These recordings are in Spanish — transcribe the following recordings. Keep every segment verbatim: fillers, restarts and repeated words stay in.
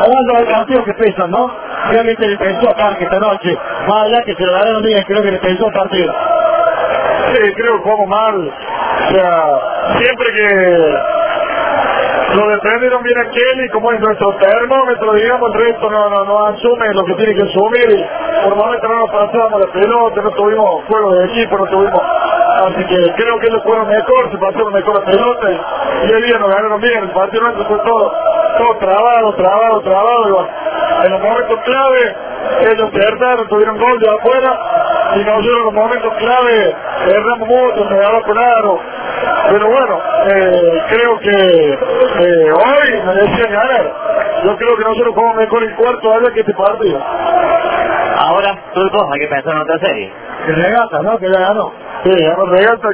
hablando de partidos que pesan, ¿no? Realmente le pensó a Parque esta noche, más allá que se lo ganaron bien, creo que le pensó el partido. Sí, creo que jugamos mal, o sea, siempre que lo defendieron bien a Kelly, como es nuestro termómetro, digamos, el resto no, no, no asume lo que tiene que asumir, y por momentos no nos pasábamos la pelota, no tuvimos juego de equipo, no tuvimos, así que creo que ellos fueron mejor, se pasaron mejor la pelota, y, y el día nos ganaron bien, el partido nuestro fue todo, todo trabado, trabado, trabado, y bueno, en los momentos clave, ellos acertaron, tuvieron gol de afuera, y nosotros en los momentos clave erramos mucho, me daba con aro. Pero bueno, eh, creo que eh, hoy merecían ganar. Yo creo que nosotros jugamos mejor el cuarto allá que este partido. Ahora, Turco, hay que pensar en otra serie. Que regata, ¿no? Que ya ganó. Sí, ganó regata.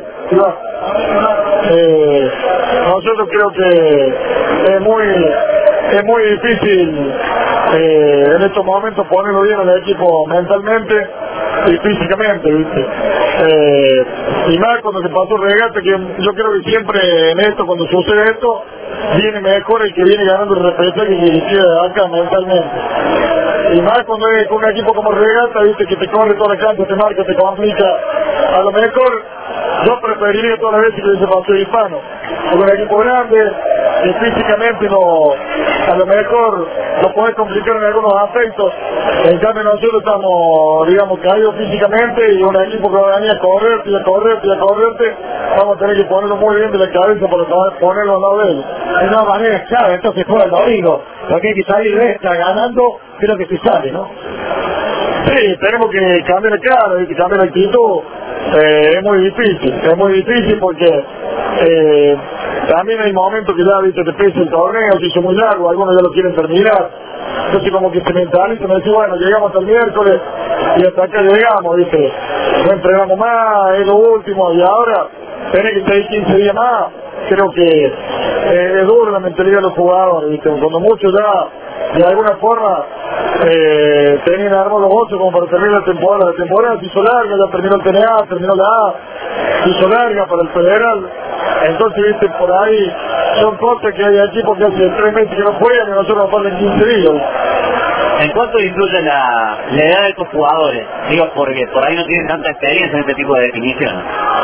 Eh, nosotros creo que es muy, es muy difícil eh, en estos momentos ponerlo bien al equipo mentalmente y físicamente, ¿viste? Eh, y más cuando se pasó regata, que yo creo que siempre en esto, cuando sucede esto, viene mejor el que viene ganando el respeto que el que queda acá mentalmente. Y más cuando es con un equipo como regata, ¿viste? Que te corre toda la cancha, te marca, te complica. A lo mejor yo preferiría todas las veces que se pasó hispano, con un equipo grande, que físicamente no, a lo mejor lo puede complicar en algunos aspectos. En cambio nosotros estamos, digamos, caídos físicamente, y un equipo que va a venir a correrte y a correrte y a correrte, vamos a tener que ponerlo muy bien de la cabeza para ponerlo al lado de él. De una manera es clave, entonces juega el domingo, porque hay que salir de esta ganando, creo que se sale, ¿no? Sí, tenemos que cambiar de cara, hay que cambiar de actitud. Eh, es muy difícil, es muy difícil porque eh, también hay momentos que ya, viste, te pesa el torneo, se hizo muy largo, algunos ya lo quieren terminar, entonces como que se mentaliza, me dice, bueno, llegamos hasta el miércoles y hasta acá llegamos, viste, no entregamos más, es lo último, y ahora tenés que seguir quince días más. Creo que eh, es duro la mentalidad de los jugadores, viste, cuando muchos ya de alguna forma eh, tenían armados los ocho como para terminar la temporada. La temporada se hizo larga, ya terminó el T N A, terminó la A, se hizo larga para el federal. Entonces, viste, por ahí son cosas que hay equipos que hace tres meses que no juegan y nosotros nos faltan quince días. ¿En cuánto influye la, la edad de estos jugadores? Digo, porque por ahí no tienen tanta experiencia en este tipo de definiciones.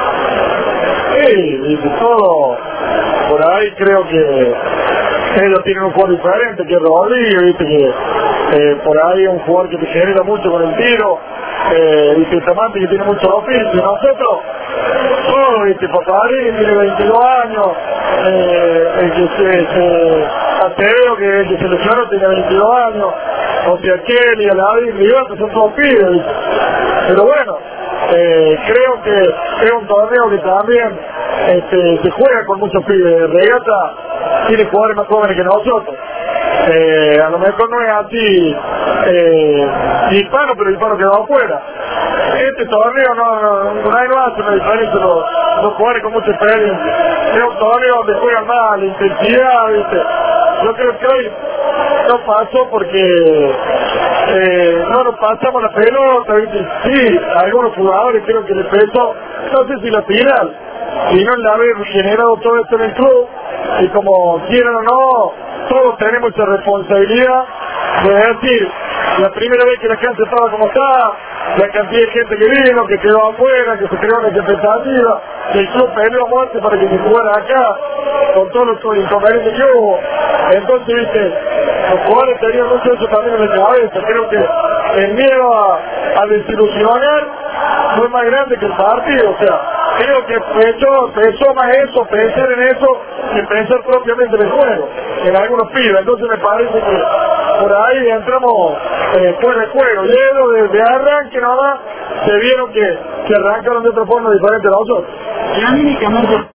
Sí, viste, todo, por ahí creo que ellos tienen un jugador diferente, que es Rodrigo, viste, que eh, por ahí es un jugador que te genera mucho con el tiro, eh, viste, Tamante que tiene mucho oficio, nosotros, todos, viste, Paparín tiene veintidós años, eh, el que se, se Ateo, que el que se lesionó tiene veintidós años, o sea, Kelly, Aladdin, Rigote, son todos pibes, viste, pero bueno, eh, creo que es un torneo que también este, se juega con muchos pibes. Regata tiene jugadores más jóvenes que nosotros. Eh, a lo mejor no es así eh, hispano, pero hispano quedó afuera. Este torneo no, no, nadie no hace una diferencia, los, los jugadores con mucha experiencia. Es un torneo donde juegan más, la intensidad, ¿viste? Yo creo que hoy no pasó porque eh, no nos pasamos la pelota, ¿viste? Sí, a algunos jugadores creo que les pesó, no sé si la final, y no el haber generado todo esto en el club, y como quieran o no, todos tenemos esa responsabilidad de decir, la primera vez que la cancha estaba como está, la cantidad de gente que vino, que quedó afuera, que se creó una expectativa, que el club peleó a muerte para que se jugara acá, con todos los inconvenientes que hubo. Entonces, viste, los jugadores tenían mucho eso también en la cabeza. Creo que el miedo a, a desilusionar fue más grande que el partido, o sea, creo que pesó, pesó más eso, pensar en eso, que pensar propiamente en el juego, en algunos pibes. Entonces me parece que por ahí entramos eh, fuera de juego, lleno de, de arranque nomás, se vieron que, que arrancaron de otra forma diferente a nosotros.